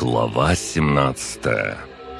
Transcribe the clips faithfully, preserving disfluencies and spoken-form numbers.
Глава семнадцатая.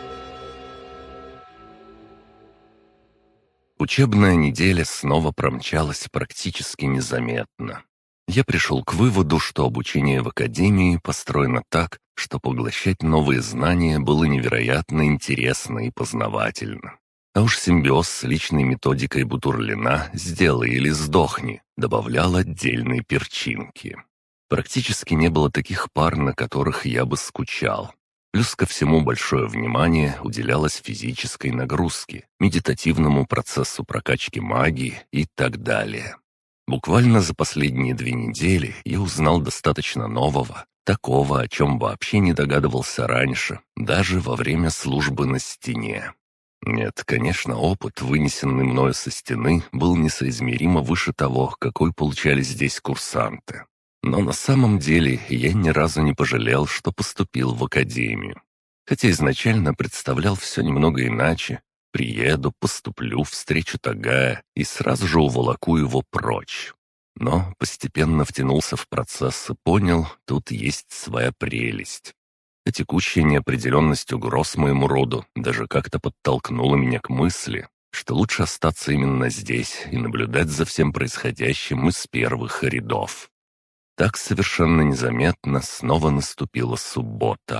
Учебная неделя снова промчалась практически незаметно. Я пришел к выводу, что обучение в академии построено так, что поглощать новые знания было невероятно интересно и познавательно. А уж симбиоз с личной методикой Бутурлина «сделай или сдохни» добавлял отдельные перчинки. Практически не было таких пар, на которых я бы скучал. Плюс ко всему большое внимание уделялось физической нагрузке, медитативному процессу прокачки магии и так далее. Буквально за последние две недели я узнал достаточно нового, такого, о чем вообще не догадывался раньше, даже во время службы на стене. Нет, конечно, опыт, вынесенный мною со стены, был несоизмеримо выше того, какой получали здесь курсанты. Но на самом деле я ни разу не пожалел, что поступил в академию. Хотя изначально представлял все немного иначе. Приеду, поступлю, встречу Тагая и сразу же уволоку его прочь. Но постепенно втянулся в процесс и понял, тут есть своя прелесть. А текущая неопределенность угроз моему роду даже как-то подтолкнула меня к мысли, что лучше остаться именно здесь и наблюдать за всем происходящим из первых рядов. Так совершенно незаметно снова наступила суббота.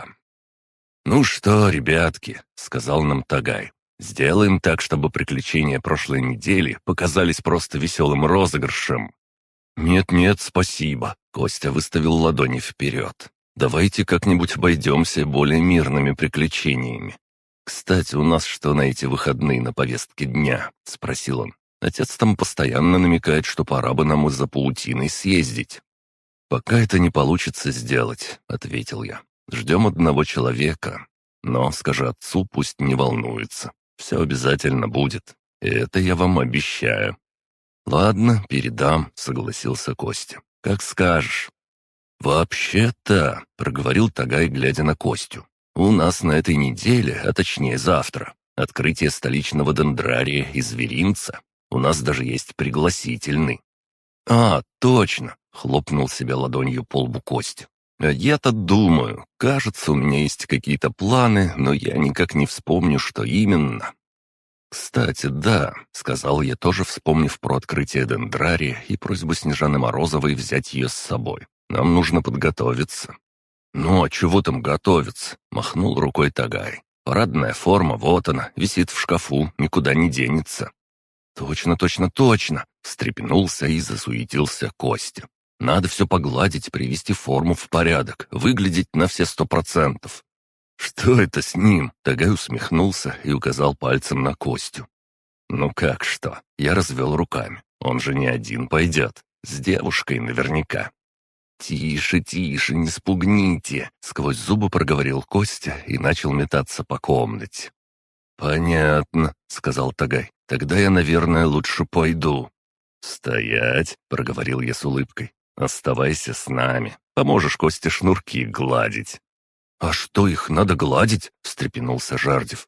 «Ну что, ребятки», — сказал нам Тагай, — «сделаем так, чтобы приключения прошлой недели показались просто веселым розыгрышем». «Нет-нет, спасибо», — Костя выставил ладони вперед. «Давайте как-нибудь обойдемся более мирными приключениями. Кстати, у нас что на эти выходные на повестке дня?» — спросил он. «Отец там постоянно намекает, что пора бы нам из-за паутины съездить». «Пока это не получится сделать», — ответил я. «Ждем одного человека. Но скажи отцу, пусть не волнуется. Все обязательно будет. И это я вам обещаю». «Ладно, передам», — согласился Костя. «Как скажешь». «Вообще-то», — проговорил Тагай, глядя на Костю, «у нас на этой неделе, а точнее завтра, открытие столичного дендрария и зверинца. У нас даже есть пригласительный». «А, точно!» — хлопнул себя ладонью по лбу Костя. «А я-то думаю, кажется, у меня есть какие-то планы, но я никак не вспомню, что именно». «Кстати, да», — сказал я, тоже вспомнив про открытие дендрария и просьбу Снежаны Морозовой взять ее с собой. «Нам нужно подготовиться». «Ну, а чего там готовиться?» — махнул рукой Тагай. «Парадная форма, вот она, висит в шкафу, никуда не денется». «Точно, точно, точно!» — встрепенулся и засуетился Костя. «Надо все погладить, привести форму в порядок, выглядеть на все сто процентов». «Что это с ним?» — Тагай усмехнулся и указал пальцем на Костю. «Ну как что?» — я развел руками. «Он же не один пойдет, с девушкой наверняка». «Тише, тише, не спугните!» — сквозь зубы проговорил Костя и начал метаться по комнате. «Понятно», — сказал Тагай. «Тогда я, наверное, лучше пойду». «Стоять», — проговорил я с улыбкой. «Оставайся с нами. Поможешь Косте шнурки гладить». «А что, их надо гладить?» — встрепенулся Жардев.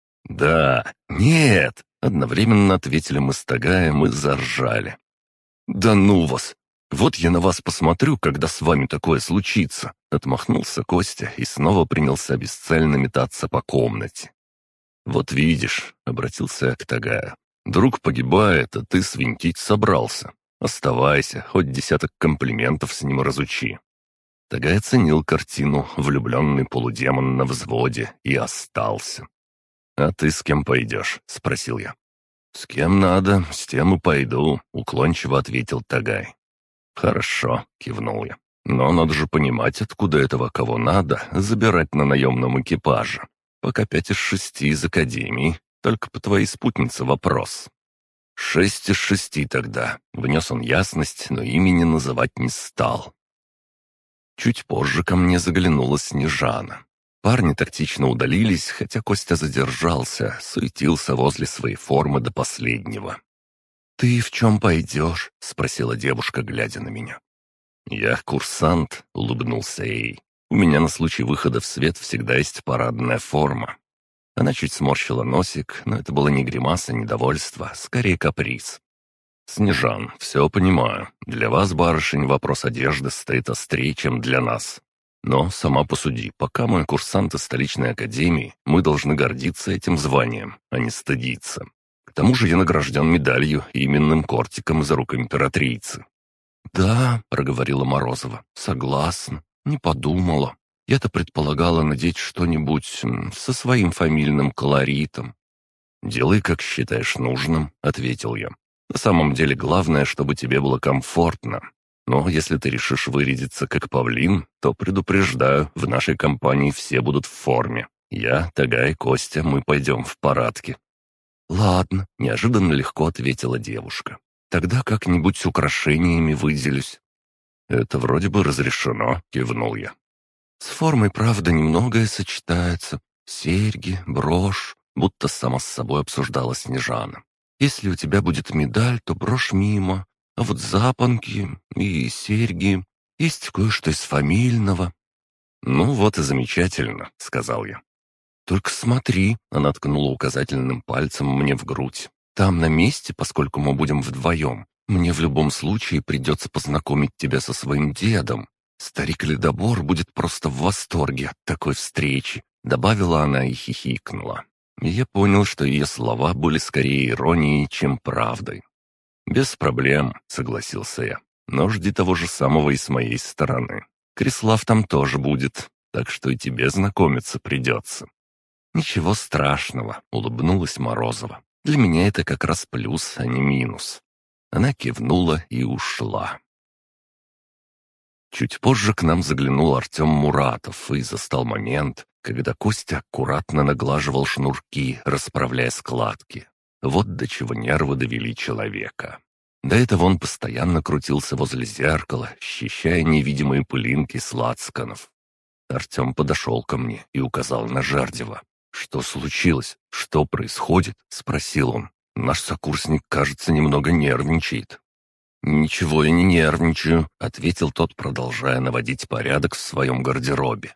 «Да, нет», — одновременно ответили мы с Тагаем и заржали. «Да ну вас! Вот я на вас посмотрю, когда с вами такое случится», — отмахнулся Костя и снова принялся бесцельно метаться по комнате. «Вот видишь», — обратился я к Тагаю, — «друг погибает, а ты свинтить собрался. Оставайся, хоть десяток комплиментов с ним разучи». Тагай оценил картину, влюбленный полудемон на взводе, и остался. «А ты с кем пойдешь?» — спросил я. «С кем надо, с тем и пойду», — уклончиво ответил Тагай. «Хорошо», — кивнул я. «Но надо же понимать, откуда этого кого надо забирать на наемном экипаже. Пока пять из шести из академии, только по твоей спутнице вопрос». «Шесть из шести тогда», — внес он ясность, но имени называть не стал. Чуть позже ко мне заглянула Снежана. Парни тактично удалились, хотя Костя задержался, суетился возле своей формы до последнего. «Ты в чем пойдешь?» — спросила девушка, глядя на меня. «Я курсант», — улыбнулся ей. «У меня на случай выхода в свет всегда есть парадная форма». Она чуть сморщила носик, но это было не гримаса недовольства, скорее каприз. «Снежан, все понимаю. Для вас, барышень, вопрос одежды стоит острее, чем для нас. Но сама посуди, пока мы курсанты столичной академии, мы должны гордиться этим званием, а не стыдиться. К тому же я награжден медалью и именным кортиком из рук императрицы». «Да», — проговорила Морозова, — «согласна, не подумала. Я-то предполагала надеть что-нибудь м, со своим фамильным колоритом». «Делай, как считаешь нужным», — ответил я. «На самом деле главное, чтобы тебе было комфортно. Но если ты решишь вырядиться как павлин, то предупреждаю, в нашей компании все будут в форме. Я, Тагай, Костя, мы пойдем в парадке». «Ладно», — неожиданно легко ответила девушка. «Тогда как-нибудь с украшениями выделюсь». «Это вроде бы разрешено», — кивнул я. «С формой, правда, немногое сочетается. Серьги, брошь», — будто сама с собой обсуждала Снежана. «Если у тебя будет медаль, то брошь мимо. А вот запонки и серьги, есть кое-что из фамильного». «Ну вот и замечательно», — сказал я. «Только смотри», — она ткнула указательным пальцем мне в грудь. «Там на месте, поскольку мы будем вдвоем, мне в любом случае придется познакомить тебя со своим дедом. Старик Ледобор будет просто в восторге от такой встречи», — добавила она и хихикнула. И я понял, что ее слова были скорее иронией, чем правдой. «Без проблем», — согласился я. «Но жди того же самого и с моей стороны. Крислав там тоже будет, так что и тебе знакомиться придется». «Ничего страшного», — улыбнулась Морозова. «Для меня это как раз плюс, а не минус». Она кивнула и ушла. Чуть позже к нам заглянул Артем Муратов и застал момент, когда Костя аккуратно наглаживал шнурки, расправляя складки. Вот до чего нервы довели человека. До этого он постоянно крутился возле зеркала, счищая невидимые пылинки с лацканов. Артем подошел ко мне и указал на Жардева. «Что случилось? Что происходит?» — спросил он. «Наш сокурсник, кажется, немного нервничает». «Ничего я не нервничаю», — ответил тот, продолжая наводить порядок в своем гардеробе.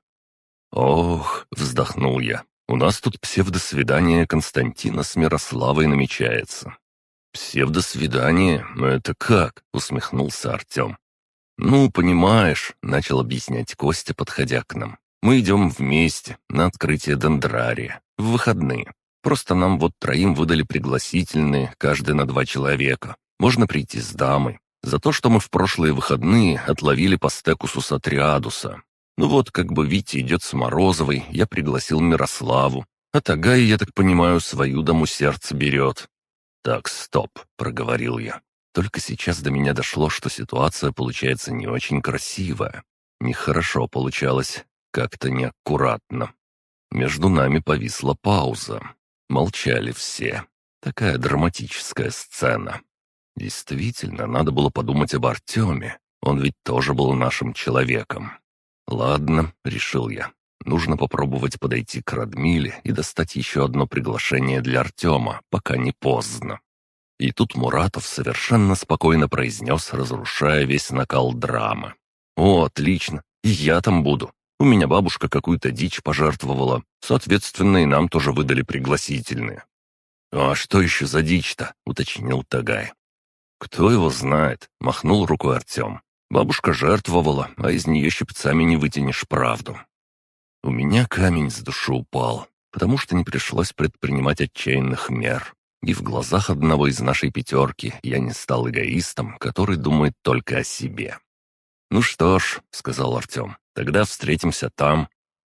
«Ох», — вздохнул я, — «у нас тут псевдосвидание Константина с Мирославой намечается». «Псевдосвидание? Это как?» — усмехнулся Артем. «Ну, понимаешь», — начал объяснять Костя, подходя к нам. «Мы идем вместе на открытие дендрария, в выходные. Просто нам вот троим выдали пригласительные, каждый на два человека. Можно прийти с дамой. За то, что мы в прошлые выходные отловили по стеку Сусатриадуса. Ну вот, как бы Витя идет с Морозовой, я пригласил Мирославу. А Тагай, я так понимаю, свою даму сердце берет». «Так, стоп», — проговорил я. Только сейчас до меня дошло, что ситуация получается не очень красивая. Нехорошо получалось, как-то неаккуратно. Между нами повисла пауза. Молчали все. Такая драматическая сцена. Действительно, надо было подумать об Артеме. Он ведь тоже был нашим человеком. «Ладно», — решил я. «Нужно попробовать подойти к Радмиле и достать еще одно приглашение для Артема, пока не поздно». И тут Муратов совершенно спокойно произнес, разрушая весь накал драмы. «О, отлично, и я там буду. У меня бабушка какую-то дичь пожертвовала, соответственно, и нам тоже выдали пригласительные». «А что еще за дичь-то?» — уточнил Тагай. «Кто его знает?» — махнул рукой Артем. «Бабушка жертвовала, а из нее щипцами не вытянешь правду». У меня камень с души упал, потому что не пришлось предпринимать отчаянных мер. И в глазах одного из нашей пятерки я не стал эгоистом, который думает только о себе. «Ну что ж», — сказал Артем, — «тогда встретимся там».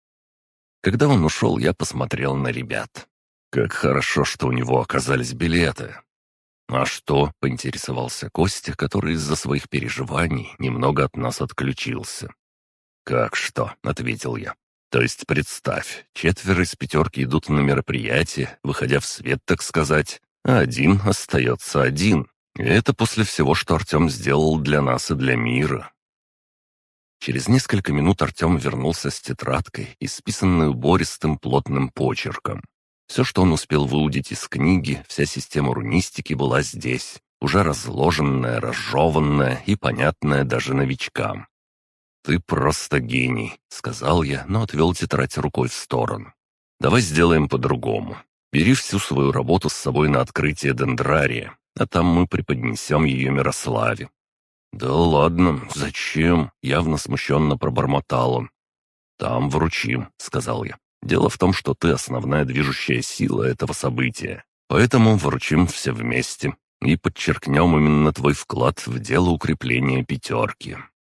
Когда он ушел, я посмотрел на ребят. Как хорошо, что у него оказались билеты. «А что?» — поинтересовался Костя, который из-за своих переживаний немного от нас отключился. «Как что?» — ответил я. «То есть представь, четверо из пятерки идут на мероприятие, выходя в свет, так сказать, а один остается один. И это после всего, что Артем сделал для нас и для мира». Через несколько минут Артем вернулся с тетрадкой, исписанной убористым плотным почерком. Все, что он успел выудить из книги, вся система рунистики была здесь, уже разложенная, разжеванная и понятная даже новичкам. «Ты просто гений», — сказал я, но отвел тетрадь рукой в сторону. «Давай сделаем по-другому. Бери всю свою работу с собой на открытие дендрария, а там мы преподнесем ее Мирославе». «Да ладно, зачем?» — явно смущенно пробормотал он. «Там вручим», — сказал я. «Дело в том, что ты основная движущая сила этого события, поэтому вручим все вместе и подчеркнем именно твой вклад в дело укрепления пятерки».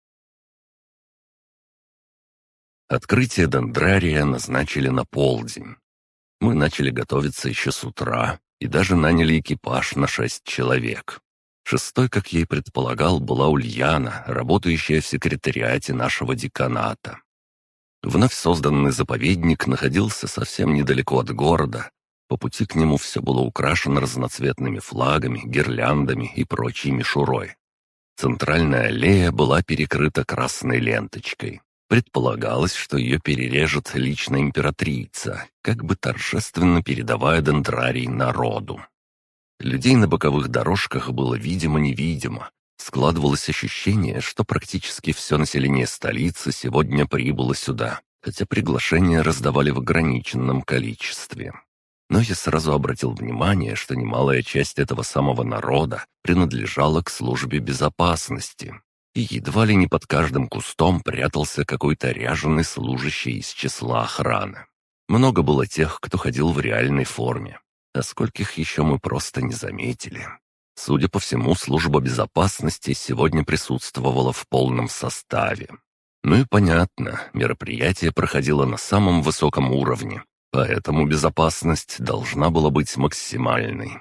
Открытие дендрария назначили на полдень. Мы начали готовиться еще с утра и даже наняли экипаж на шесть человек. Шестой, как я и предполагал, была Ульяна, работающая в секретариате нашего деканата. Вновь созданный заповедник находился совсем недалеко от города. По пути к нему все было украшено разноцветными флагами, гирляндами и прочей мишурой. Центральная аллея была перекрыта красной ленточкой. Предполагалось, что ее перережет лично императрица, как бы торжественно передавая дендрарий народу. Людей на боковых дорожках было видимо-невидимо. Складывалось ощущение, что практически все население столицы сегодня прибыло сюда, хотя приглашения раздавали в ограниченном количестве. Но я сразу обратил внимание, что немалая часть этого самого народа принадлежала к службе безопасности. И едва ли не под каждым кустом прятался какой-то ряженый служащий из числа охраны. Много было тех, кто ходил в реальной форме, а скольких еще мы просто не заметили. Судя по всему, служба безопасности сегодня присутствовала в полном составе. Ну и понятно, мероприятие проходило на самом высоком уровне, поэтому безопасность должна была быть максимальной.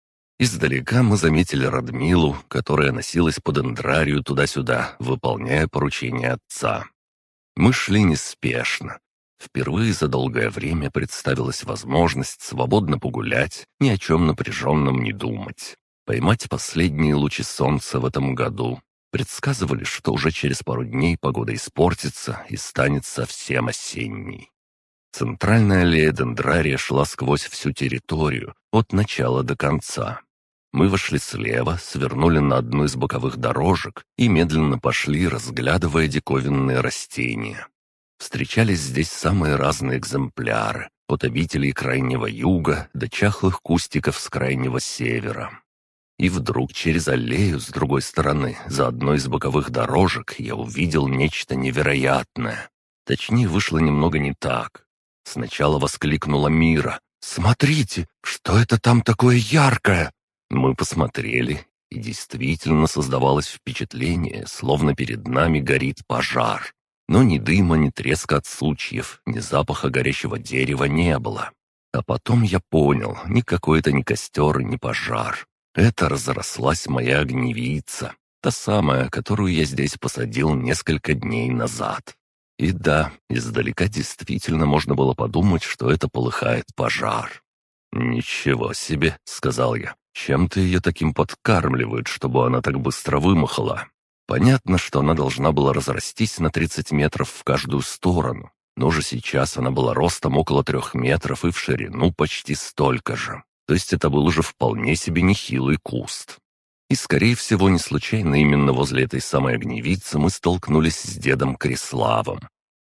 Издалека мы заметили Радмилу, которая носилась по дендрарию туда-сюда, выполняя поручения отца. Мы шли неспешно. Впервые за долгое время представилась возможность свободно погулять, ни о чем напряженном не думать. Поймать последние лучи солнца в этом году. Предсказывали, что уже через пару дней погода испортится и станет совсем осенней. Центральная аллея дендрария шла сквозь всю территорию, от начала до конца. Мы вошли слева, свернули на одну из боковых дорожек и медленно пошли, разглядывая диковинные растения. Встречались здесь самые разные экземпляры, от обителей крайнего юга до чахлых кустиков с крайнего севера. И вдруг через аллею с другой стороны, за одной из боковых дорожек, я увидел нечто невероятное. Точнее, вышло немного не так. Сначала воскликнула Мира. «Смотрите, что это там такое яркое?» Мы посмотрели, и действительно создавалось впечатление, словно перед нами горит пожар. Но ни дыма, ни треска от сучьев, ни запаха горящего дерева не было. А потом я понял, никакой это не костер и не пожар. Это разрослась моя огневица, та самая, которую я здесь посадил несколько дней назад. И да, издалека действительно можно было подумать, что это полыхает пожар. «Ничего себе», — сказал я, — «чем-то ее таким подкармливают, чтобы она так быстро вымахала». Понятно, что она должна была разрастись на тридцать метров в каждую сторону, но уже сейчас она была ростом около трех метров и в ширину почти столько же. То есть это был уже вполне себе нехилый куст. И, скорее всего, не случайно именно возле этой самой огневицы мы столкнулись с дедом Криславом.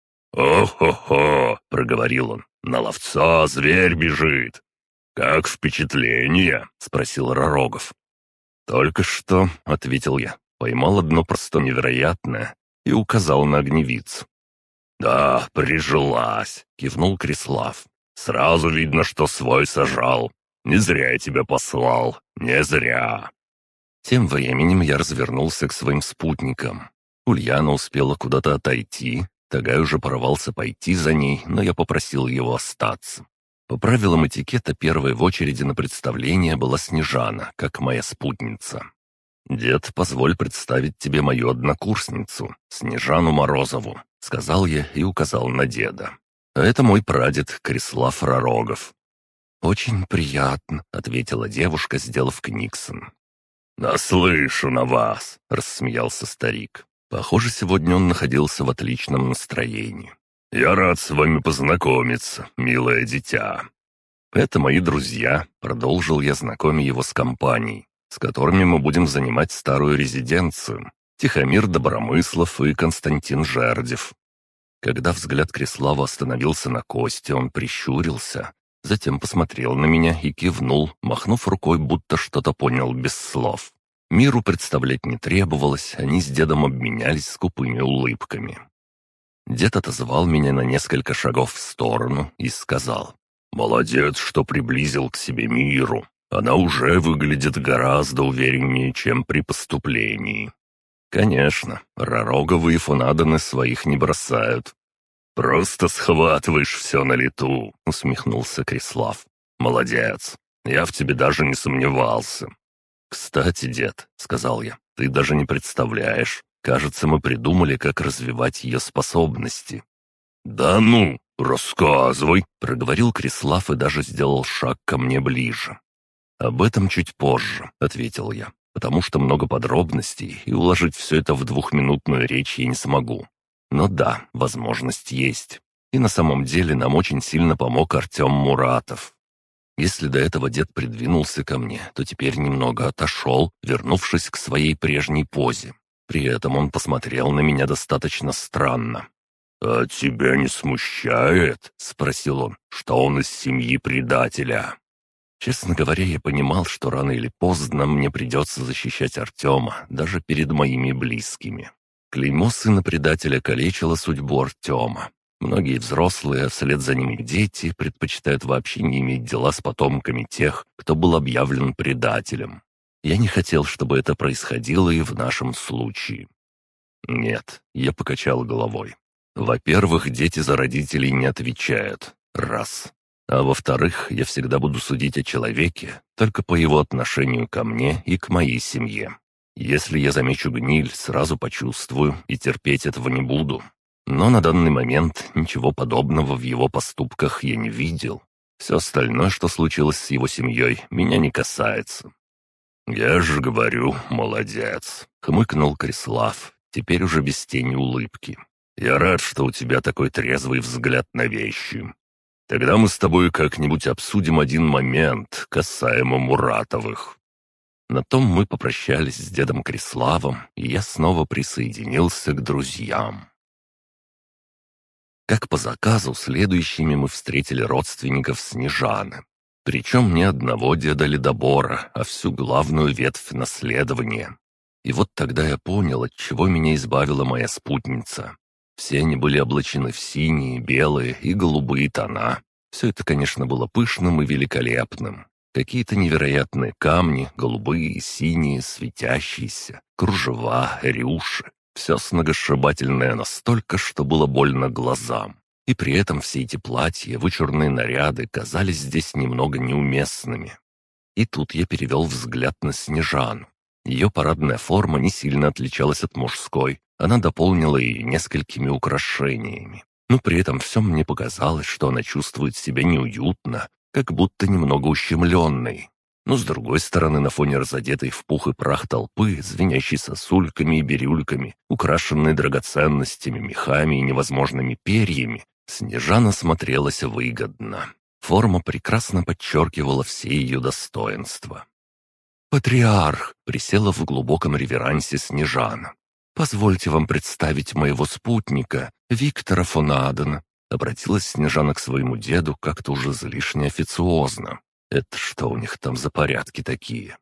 «О-хо-хо!» — проговорил он. «На ловца зверь бежит!» «Как впечатление?» — спросил Ророгов. «Только что», — ответил я, — поймал одно просто невероятное и указал на огневицу. «Да, прижилась», — кивнул Крислав. «Сразу видно, что свой сажал. Не зря я тебя послал, не зря». Тем временем я развернулся к своим спутникам. Ульяна успела куда-то отойти, Тагай уже порвался пойти за ней, но я попросил его остаться. По правилам этикета первой в очереди на представление была Снежана, как моя спутница. «Дед, позволь представить тебе мою однокурсницу, Снежану Морозову», — сказал я и указал на деда. «А это мой прадед Крислав Ророгов». «Очень приятно», — ответила девушка, сделав книксон. «Наслышан о вас», — рассмеялся старик. Похоже, сегодня он находился в отличном настроении. «Я рад с вами познакомиться, милое дитя». «Это мои друзья», — продолжил я, знакомя его с компанией, с которыми мы будем занимать старую резиденцию. Тихомир Добромыслов и Константин Жердев. Когда взгляд Крислава остановился на Косте, он прищурился, затем посмотрел на меня и кивнул, махнув рукой, будто что-то понял без слов. Миру представлять не требовалось, они с дедом обменялись скупыми улыбками. Дед отозвал меня на несколько шагов в сторону и сказал: «Молодец, что приблизил к себе Миру. Она уже выглядит гораздо увереннее, чем при поступлении». «Конечно, Ророговы и Фунаданы своих не бросают». «Просто схватываешь все на лету», — усмехнулся Крислав. «Молодец. Я в тебе даже не сомневался». «Кстати, дед», — сказал я, — «ты даже не представляешь. Кажется, мы придумали, как развивать ее способности». «Да ну, рассказывай», — проговорил Крислав и даже сделал шаг ко мне ближе. «Об этом чуть позже», — ответил я, «потому что много подробностей, и уложить все это в двухминутную речь я не смогу. Но да, возможность есть. И на самом деле нам очень сильно помог Артем Муратов. Если до этого дед придвинулся ко мне, то теперь немного отошел, вернувшись к своей прежней позе. При этом он посмотрел на меня достаточно странно. «А тебя не смущает?» — спросил он, — «что он из семьи предателя?» Честно говоря, я понимал, что рано или поздно мне придется защищать Артема, даже перед моими близкими. Клеймо сына предателя калечило судьбу Артема. Многие взрослые, а вслед за ними дети, предпочитают вообще не иметь дела с потомками тех, кто был объявлен предателем. Я не хотел, чтобы это происходило и в нашем случае. Нет, я покачал головой. Во-первых, дети за родителей не отвечают. Раз. А во-вторых, я всегда буду судить о человеке только по его отношению ко мне и к моей семье. Если я замечу гниль, сразу почувствую и терпеть этого не буду. Но на данный момент ничего подобного в его поступках я не видел. Все остальное, что случилось с его семьей, меня не касается. «Я же говорю, молодец», — хмыкнул Крислав, теперь уже без тени улыбки. «Я рад, что у тебя такой трезвый взгляд на вещи. Тогда мы с тобой как-нибудь обсудим один момент, касаемо Муратовых». На том мы попрощались с дедом Криславом, и я снова присоединился к друзьям. Как по заказу, следующими мы встретили родственников Снежаны. Причем не одного деда Ледобора, а всю главную ветвь наследования. И вот тогда я понял, от чего меня избавила моя спутница. Все они были облачены в синие, белые и голубые тона. Все это, конечно, было пышным и великолепным. Какие-то невероятные камни, голубые, синие, светящиеся, кружева, рюши. Все сногсшибательное настолько, что было больно глазам. И при этом все эти платья, вычурные наряды казались здесь немного неуместными. И тут я перевел взгляд на Снежану. Ее парадная форма не сильно отличалась от мужской, она дополнила ее несколькими украшениями. Но при этом все мне показалось, что она чувствует себя неуютно, как будто немного ущемленной. Но с другой стороны, на фоне разодетой в пух и прах толпы, звенящей сосульками и бирюльками, украшенной драгоценностями, мехами и невозможными перьями, Снежана смотрелась выгодно. Форма прекрасно подчеркивала все ее достоинства. «Патриарх!» — присела в глубоком реверансе Снежана. «Позвольте вам представить моего спутника, Виктора фон Адена». Обратилась Снежана к своему деду как-то уже излишне официозно. Это что у них там за порядки такие?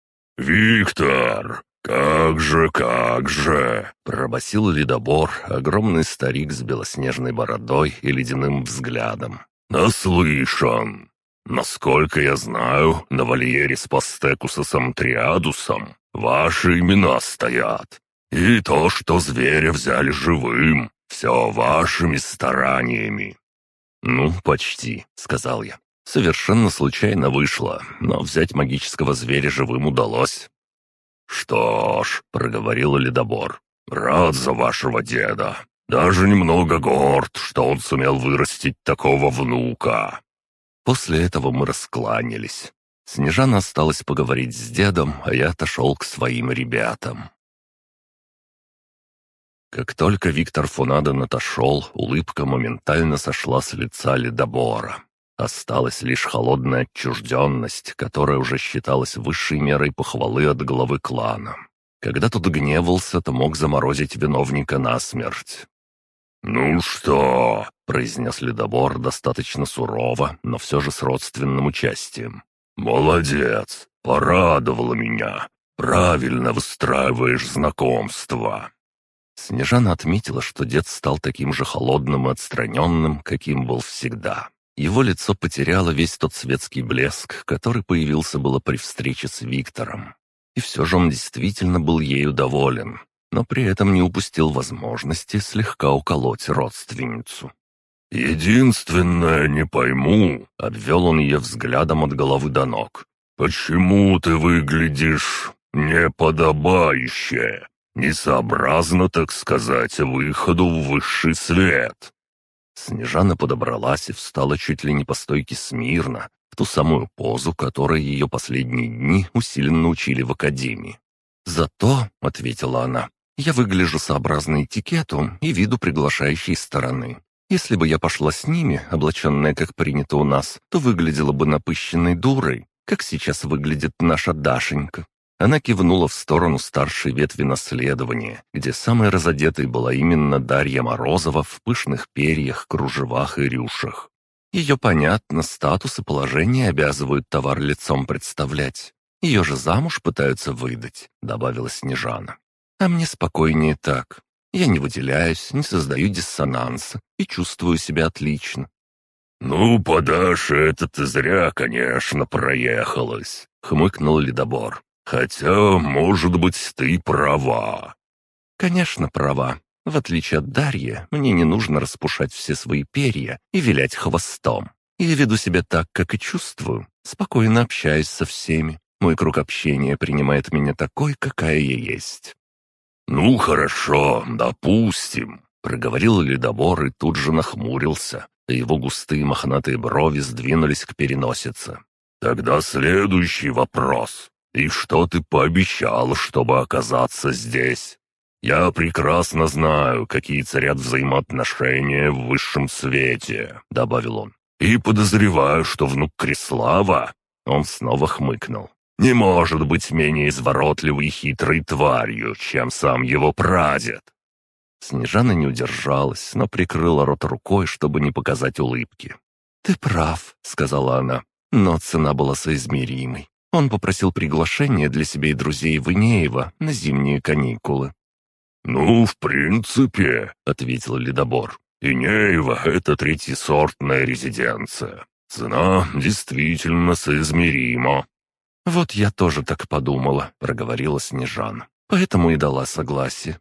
«Виктор, как же, как же!» — пробасил Ледобор, огромный старик с белоснежной бородой и ледяным взглядом. «Наслышан! Насколько я знаю, на вольере с Пастекусом Триадусом ваши имена стоят. И то, что зверя взяли живым, все вашими стараниями». «Ну, почти», — сказал я. «Совершенно случайно вышло, но взять магического зверя живым удалось». «Что ж», — проговорил Ледобор, — «рад за вашего деда. Даже немного горд, что он сумел вырастить такого внука». После этого мы раскланялись. Снежана осталась поговорить с дедом, а я отошел к своим ребятам. Как только Виктор фон Аден отошел, улыбка моментально сошла с лица Ледобора. Осталась лишь холодная отчужденность, которая уже считалась высшей мерой похвалы от главы клана. Когда тот гневался, то мог заморозить виновника насмерть. «Ну что?» — произнес Ледобор достаточно сурово, но все же с родственным участием. «Молодец, порадовала меня. Правильно выстраиваешь знакомство». Снежана отметила, что дед стал таким же холодным и отстраненным, каким был всегда. Его лицо потеряло весь тот светский блеск, который появился было при встрече с Виктором. И все же он действительно был ею доволен, но при этом не упустил возможности слегка уколоть родственницу. «Единственное, не пойму», — обвел он ее взглядом от головы до ног. «Почему ты выглядишь неподобающе, несообразно, так сказать, выходу в высший свет?» Снежана подобралась и встала чуть ли не по стойке смирно, в ту самую позу, которой ее последние дни усиленно учили в академии. «Зато», — ответила она, — «я выгляжу сообразно этикету и виду приглашающей стороны. Если бы я пошла с ними, облаченная, как принято у нас, то выглядела бы напыщенной дурой, как сейчас выглядит наша Дашенька». Она кивнула в сторону старшей ветви наследования, где самой разодетой была именно Дарья Морозова в пышных перьях, кружевах и рюшах. Ее, понятно, статус и положение обязывают товар лицом представлять. Ее же замуж пытаются выдать, добавила Снежана. А мне спокойнее так. Я не выделяюсь, не создаю диссонанса и чувствую себя отлично. «Ну, по Даше это ты зря, конечно, проехалась», — хмыкнул Ледобор. «Хотя, может быть, ты права». «Конечно, права. В отличие от Дарьи, мне не нужно распушать все свои перья и вилять хвостом. Я веду себя так, как и чувствую, спокойно общаюсь со всеми. Мой круг общения принимает меня такой, какая я есть». «Ну, хорошо, допустим», — проговорил Ледобор и тут же нахмурился, а его густые мохнатые брови сдвинулись к переносице. «Тогда следующий вопрос. И что ты пообещал, чтобы оказаться здесь? Я прекрасно знаю, какие царят взаимоотношения в высшем свете», — добавил он. «И подозреваю, что внук Креслава...» Он снова хмыкнул. «Не может быть менее изворотливой и хитрой тварью, чем сам его прадед». Снежана не удержалась, но прикрыла рот рукой, чтобы не показать улыбки. «Ты прав», — сказала она, — «но цена была соизмеримой. Он попросил приглашение для себя и друзей Вынеева на зимние каникулы». «Ну, в принципе», — ответил Ледобор, — «Инеево — это третьесортная резиденция. Цена действительно соизмерима». «Вот я тоже так подумала», — проговорила Снежана. «Поэтому и дала согласие».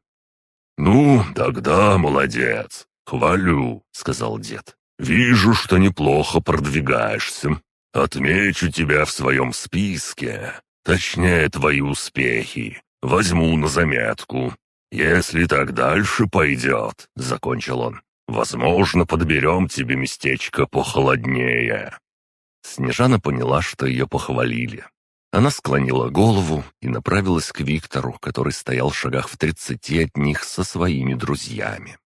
«Ну, тогда молодец. Хвалю», — сказал дед. «Вижу, что неплохо продвигаешься. Отмечу тебя в своем списке. Точнее, твои успехи. Возьму на заметку. Если так дальше пойдет», — закончил он, — «возможно, подберем тебе местечко похолоднее». Снежана поняла, что ее похвалили. Она склонила голову и направилась к Виктору, который стоял в шагах в тридцати от них со своими друзьями.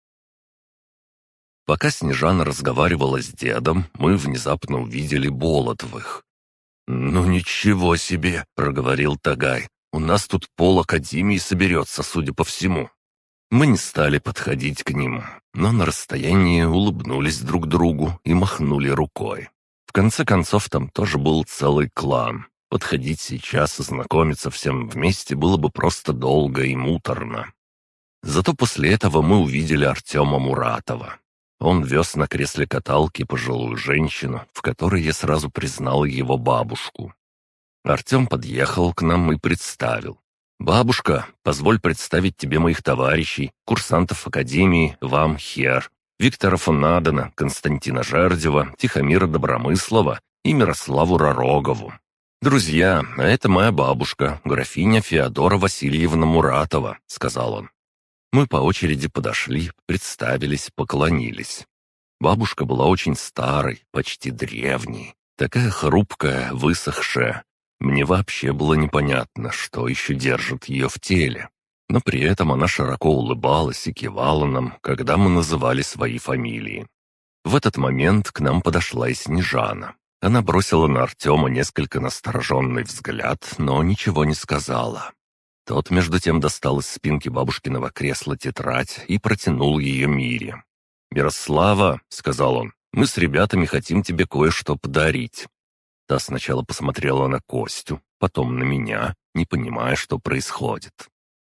Пока Снежана разговаривала с дедом, мы внезапно увидели Болотовых. «Ну ничего себе!» — проговорил Тагай. «У нас тут пол академии соберется, судя по всему». Мы не стали подходить к ним, но на расстоянии улыбнулись друг другу и махнули рукой. В конце концов, там тоже был целый клан. Подходить сейчас и знакомиться всем вместе было бы просто долго и муторно. Зато после этого мы увидели Артема Муратова. Он вез на кресле каталки пожилую женщину, в которой я сразу признал его бабушку. Артем подъехал к нам и представил. «Бабушка, позволь представить тебе моих товарищей, курсантов Академии, вам, Хер, Виктора фон Адена, Константина Жердева, Тихомира Добромыслова и Мирославу Ророгову. Друзья, а это моя бабушка, графиня Феодора Васильевна Муратова», — сказал он. Мы по очереди подошли, представились, поклонились. Бабушка была очень старой, почти древней, такая хрупкая, высохшая. Мне вообще было непонятно, что еще держит ее в теле. Но при этом она широко улыбалась и кивала нам, когда мы называли свои фамилии. В этот момент к нам подошла и Снежана. Она бросила на Артема несколько настороженный взгляд, но ничего не сказала. Тот, между тем, достал из спинки бабушкиного кресла тетрадь и протянул ее Мире. «Мирослава», — сказал он, — «мы с ребятами хотим тебе кое-что подарить». Та сначала посмотрела на Костю, потом на меня, не понимая, что происходит.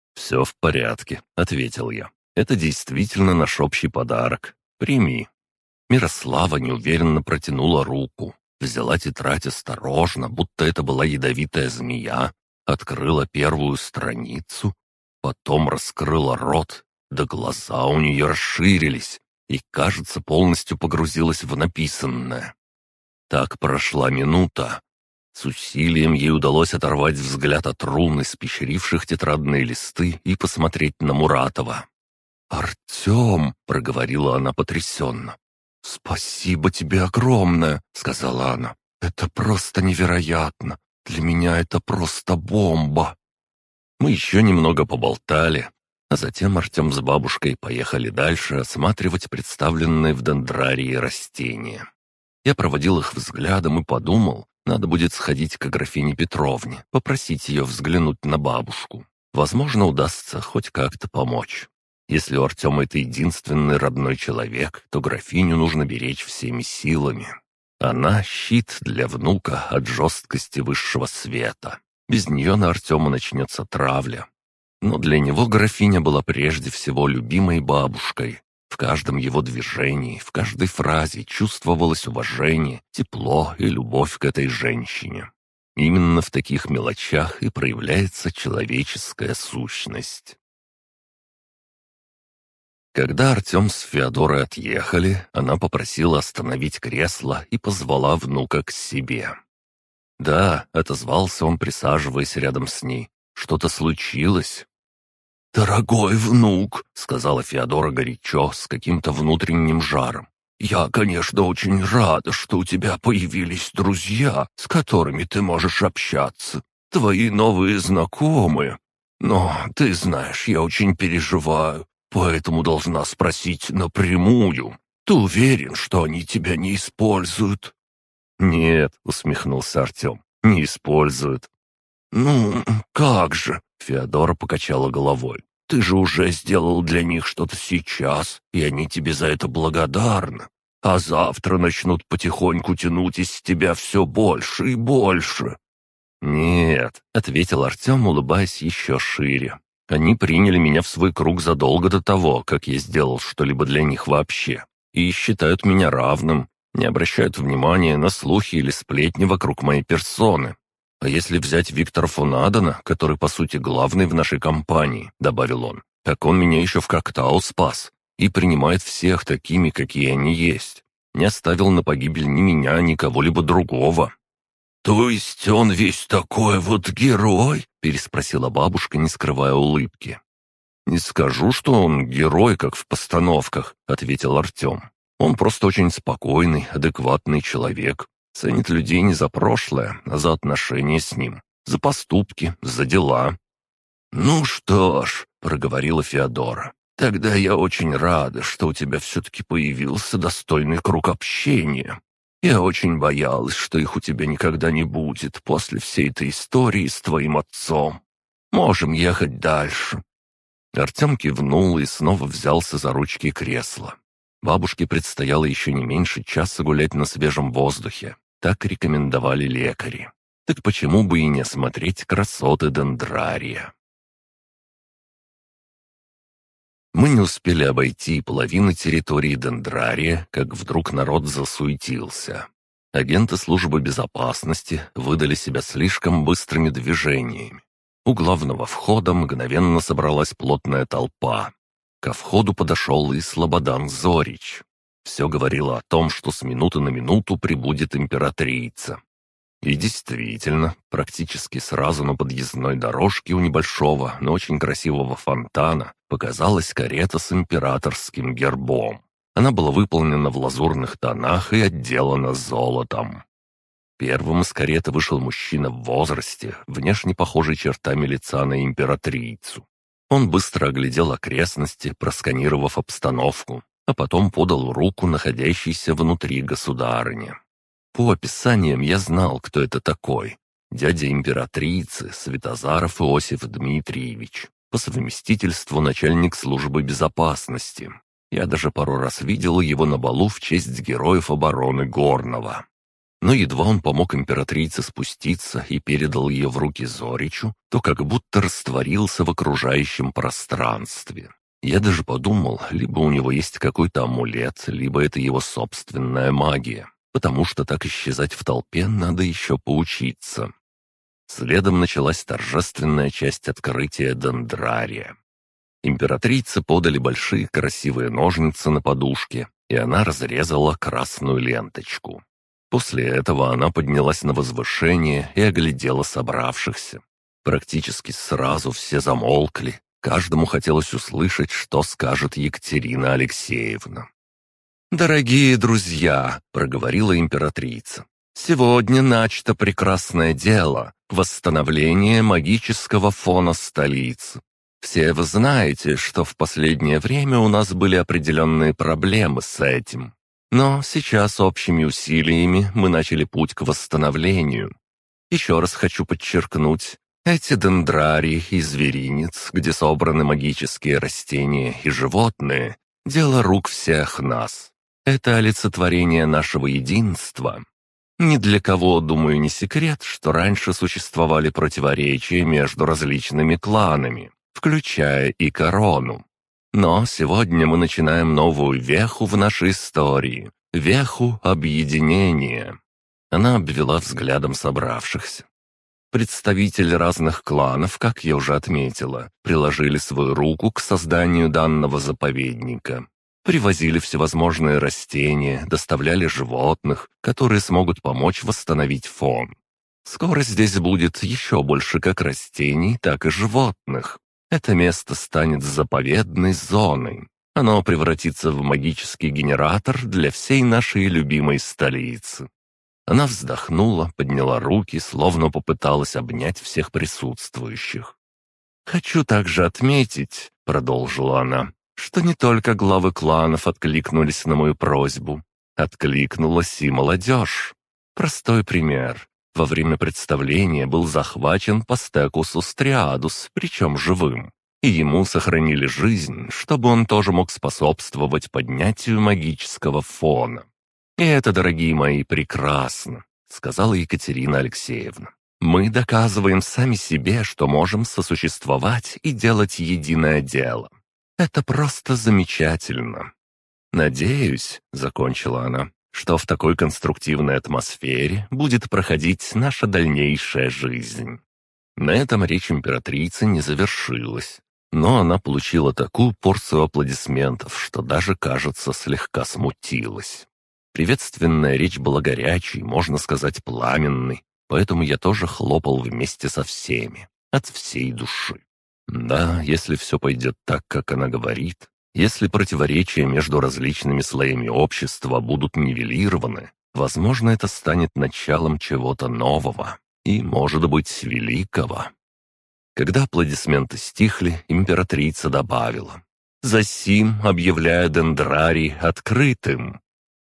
«Все в порядке», — ответил я. «Это действительно наш общий подарок. Прими». Мирослава неуверенно протянула руку, взяла тетрадь осторожно, будто это была ядовитая змея, открыла первую страницу, потом раскрыла рот, да глаза у нее расширились и, кажется, полностью погрузилась в написанное. Так прошла минута. С усилием ей удалось оторвать взгляд от рун, испещривших тетрадные листы, и посмотреть на Муратова. «Артем!» — проговорила она потрясенно. «Спасибо тебе огромное!» — сказала она. «Это просто невероятно! Для меня это просто бомба!» Мы еще немного поболтали, а затем Артем с бабушкой поехали дальше осматривать представленные в дендрарии растения. Я проводил их взглядом и подумал, надо будет сходить к графине Петровне, попросить ее взглянуть на бабушку. Возможно, удастся хоть как-то помочь. Если у Артема это единственный родной человек, то графиню нужно беречь всеми силами. Она — щит для внука от жесткости высшего света. Без нее на Артема начнется травля. Но для него графиня была прежде всего любимой бабушкой. В каждом его движении, в каждой фразе чувствовалось уважение, тепло и любовь к этой женщине. Именно в таких мелочах и проявляется человеческая сущность. Когда Артем с Феодорой отъехали, она попросила остановить кресло и позвала внука к себе. «Да», — отозвался он, присаживаясь рядом с ней, — «что-то случилось?» «Дорогой внук», — сказала Феодора горячо, с каким-то внутренним жаром, — «я, конечно, очень рада, что у тебя появились друзья, с которыми ты можешь общаться, твои новые знакомые. Но, ты знаешь, я очень переживаю, поэтому должна спросить напрямую. Ты уверен, что они тебя не используют?» «Нет», — усмехнулся Артем, — «не используют». «Ну, как же?» — Феодора покачала головой. «Ты же уже сделал для них что-то сейчас, и они тебе за это благодарны. А завтра начнут потихоньку тянуть из тебя все больше и больше». «Нет», — ответил Артем, улыбаясь еще шире. «Они приняли меня в свой круг задолго до того, как я сделал что-либо для них вообще, и считают меня равным, не обращают внимания на слухи или сплетни вокруг моей персоны. А если взять Виктора фон Адена, который, по сути, главный в нашей компании», — добавил он, — «так он меня еще в Коктау спас и принимает всех такими, какие они есть. Не оставил на погибель ни меня, ни кого-либо другого». «То есть он весь такой вот герой?» — переспросила бабушка, не скрывая улыбки. «Не скажу, что он герой, как в постановках», — ответил Артем. «Он просто очень спокойный, адекватный человек. Ценит людей не за прошлое, а за отношения с ним, за поступки, за дела». «Ну что ж», — проговорила Феодора, — «тогда я очень рада, что у тебя все-таки появился достойный круг общения. Я очень боялась, что их у тебя никогда не будет после всей этой истории с твоим отцом. Можем ехать дальше». Артем кивнул и снова взялся за ручки кресла. Бабушке предстояло еще не меньше часа гулять на свежем воздухе. Так рекомендовали лекари. Так почему бы и не осмотреть красоты дендрария? Мы не успели обойти половину территории дендрария, как вдруг народ засуетился. Агенты службы безопасности выдали себя слишком быстрыми движениями. У главного входа мгновенно собралась плотная толпа. Ко входу подошел и Слободан Зорич. Все говорило о том, что с минуты на минуту прибудет императрица. И действительно, практически сразу на подъездной дорожке у небольшого, но очень красивого фонтана показалась карета с императорским гербом. Она была выполнена в лазурных тонах и отделана золотом. Первым из кареты вышел мужчина в возрасте, внешне похожий чертами лица на императрицу. Он быстро оглядел окрестности, просканировав обстановку, а потом подал руку находящейся внутри государыне. По описаниям я знал, кто это такой. Дядя императрицы Святозаров Иосиф Дмитриевич, по совместительству начальник службы безопасности. Я даже пару раз видел его на балу в честь героев обороны Горного. Но едва он помог императрице спуститься и передал ее в руки Зоричу, то как будто растворился в окружающем пространстве. Я даже подумал, либо у него есть какой-то амулет, либо это его собственная магия, потому что так исчезать в толпе надо еще поучиться. Следом началась торжественная часть открытия дендрария. Императрице подали большие красивые ножницы на подушке, и она разрезала красную ленточку. После этого она поднялась на возвышение и оглядела собравшихся. Практически сразу все замолкли, каждому хотелось услышать, что скажет Екатерина Алексеевна. «Дорогие друзья», — проговорила императрица, — «сегодня начато прекрасное дело — восстановление магического фона столицы. Все вы знаете, что в последнее время у нас были определенные проблемы с этим. Но сейчас общими усилиями мы начали путь к восстановлению. Еще раз хочу подчеркнуть, эти дендрарии и зверинец, где собраны магические растения и животные, дело рук всех нас. Это олицетворение нашего единства. Ни для кого, думаю, не секрет, что раньше существовали противоречия между различными кланами, включая и корону. Но сегодня мы начинаем новую веху в нашей истории, веху объединения». Она обвела взглядом собравшихся. Представители разных кланов, как я уже отметила, приложили свою руку к созданию данного заповедника. Привозили всевозможные растения, доставляли животных, которые смогут помочь восстановить фон. Скоро здесь будет еще больше как растений, так и животных. Это место станет заповедной зоной. Оно превратится в магический генератор для всей нашей любимой столицы. Она вздохнула, подняла руки, словно попыталась обнять всех присутствующих. «Хочу также отметить», — продолжила она, — «что не только главы кланов откликнулись на мою просьбу. Откликнулась и молодежь. Простой пример. Во время представления был захвачен Пастекус Устриадус, причем живым, и ему сохранили жизнь, чтобы он тоже мог способствовать поднятию магического фона. И это, дорогие мои, прекрасно», — сказала Екатерина Алексеевна. «Мы доказываем сами себе, что можем сосуществовать и делать единое дело. Это просто замечательно. Надеюсь», — закончила она, — «что в такой конструктивной атмосфере будет проходить наша дальнейшая жизнь». На этом речь императрицы не завершилась, но она получила такую порцию аплодисментов, что даже, кажется, слегка смутилась. Приветственная речь была горячей, можно сказать, пламенной, поэтому я тоже хлопал вместе со всеми, от всей души. Да, если все пойдет так, как она говорит, если противоречия между различными слоями общества будут нивелированы, возможно, это станет началом чего-то нового и, может быть, великого. Когда аплодисменты стихли, императрица добавила: «Засим объявляю дендрарий открытым».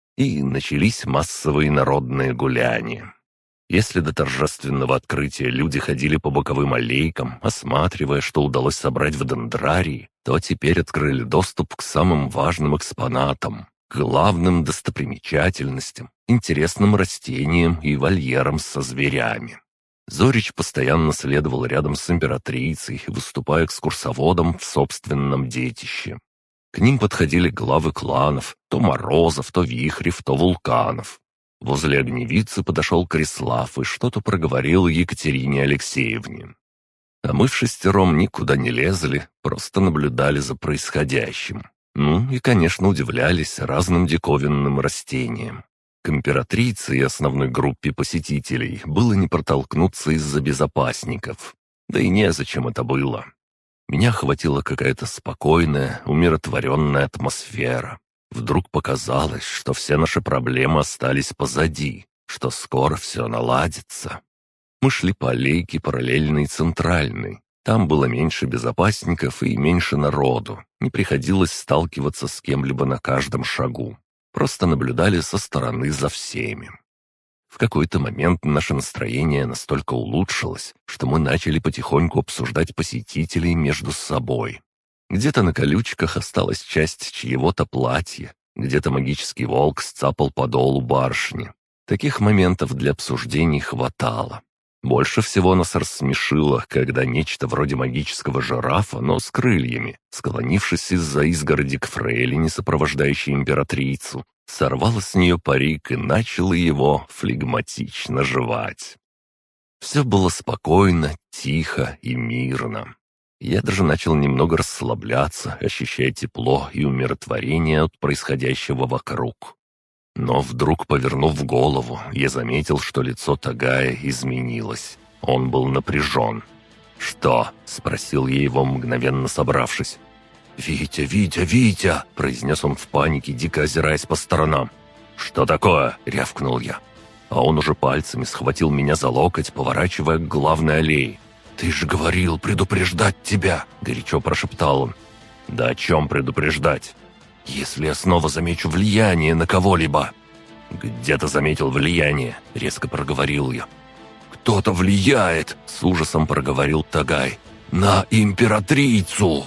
И начались массовые народные гуляния. Если до торжественного открытия люди ходили по боковым аллейкам, осматривая, что удалось собрать в дендрарии, то теперь открыли доступ к самым важным экспонатам, к главным достопримечательностям, интересным растениям и вольерам со зверями. Зорич постоянно следовал рядом с императрицей, выступая экскурсоводом в собственном детище. К ним подходили главы кланов, то Морозов, то Вихрев, то Вулканов. Возле огневицы подошел Крислав и что-то проговорил Екатерине Алексеевне. А мы в шестером никуда не лезли, просто наблюдали за происходящим. Ну и, конечно, удивлялись разным диковинным растениям. К императрице и основной группе посетителей было не протолкнуться из-за безопасников. Да и незачем это было. Меня охватила какая-то спокойная, умиротворенная атмосфера. Вдруг показалось, что все наши проблемы остались позади, что скоро все наладится. Мы шли по аллейке параллельной центральной. Там было меньше безопасников и меньше народу. Не приходилось сталкиваться с кем-либо на каждом шагу. Просто наблюдали со стороны за всеми. В какой-то момент наше настроение настолько улучшилось, что мы начали потихоньку обсуждать посетителей между собой. Где-то на колючках осталась часть чьего-то платья, где-то магический волк сцапал подол у барышни. Таких моментов для обсуждений хватало. Больше всего нас рассмешило, когда нечто вроде магического жирафа, но с крыльями, склонившись из-за изгороди к фрейлине, сопровождающей императрицу, сорвало с нее парик и начало его флегматично жевать. Все было спокойно, тихо и мирно. Я даже начал немного расслабляться, ощущая тепло и умиротворение от происходящего вокруг. Но вдруг, повернув голову, я заметил, что лицо Тагая изменилось. Он был напряжен. «Что?» — спросил я его, мгновенно собравшись. «Витя, Витя, Витя!» — произнес он в панике, дико озираясь по сторонам. «Что такое?» — рявкнул я. А он уже пальцами схватил меня за локоть, поворачивая к главной аллее. «Ты же говорил предупреждать тебя!» — горячо прошептал он. «Да о чем предупреждать? Если я снова замечу влияние на кого-либо». «Где ты заметил влияние?» — резко проговорил я. «Кто-то влияет!» — с ужасом проговорил Тагай. «На императрицу!»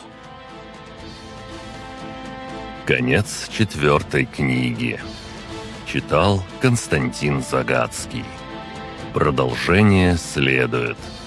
Конец четвертой книги. Читал Константин Загадский. Продолжение следует.